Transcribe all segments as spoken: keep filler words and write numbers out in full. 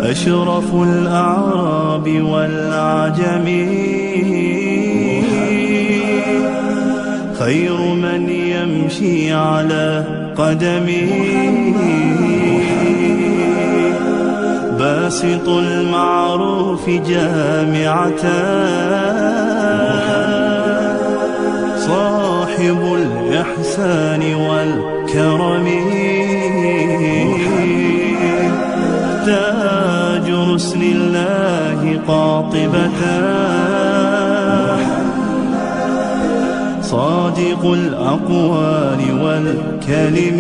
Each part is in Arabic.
أشرف الأعراب والعجم، خير من يمشي على قدمه، باسط المعروف جامعة، صاحب الإحسان والكرم، تاج رسل الله قاطبة، صادق الأقوال والكلم،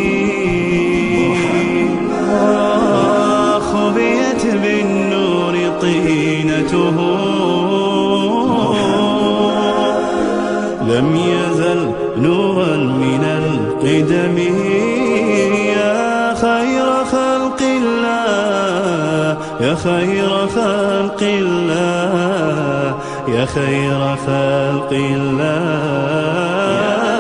خبيت بالنور طينته، لم يزل نورا من القدم، يا خير خلق الله، يا خير خلق الله، يا خير خلق الله،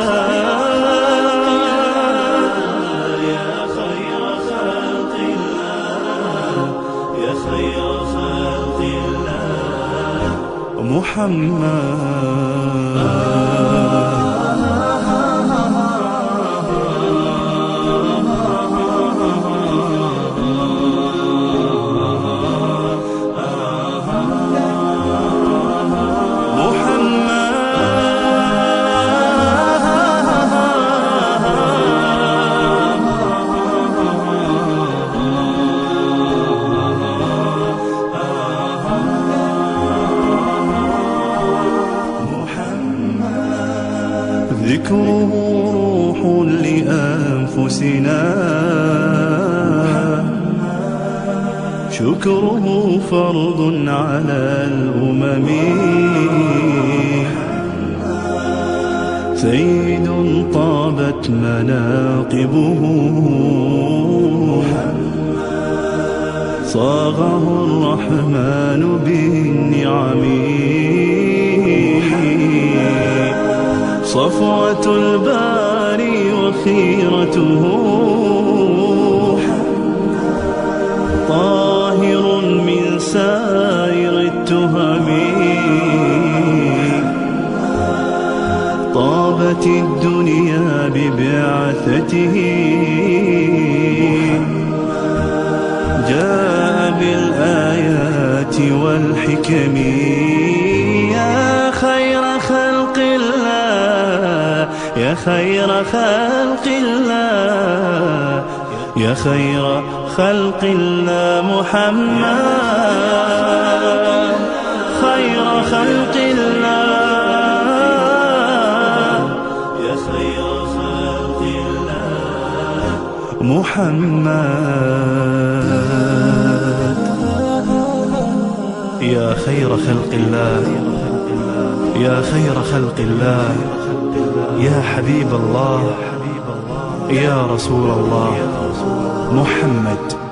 يا خير خلق الله، يا خير خلق الله، محمد. ذكره روح لأنفسنا، شكره فرض على الأمم، سيد طابت مناقبه، صاغه الرحمن بالنعم، صفوة الباري وخيرته، طاهر من سائر التهم، طابت الدنيا ببعثته، جاء بالآيات والحكم، يا خير خلق الله، يا خير خلق الله، يا خير خلق الله، محمد خير خلق الله، يا خير خلق الله، محمد. يا خير خلق الله، يا خير خلق الله، يا حبيب الله، يا رسول الله، محمد.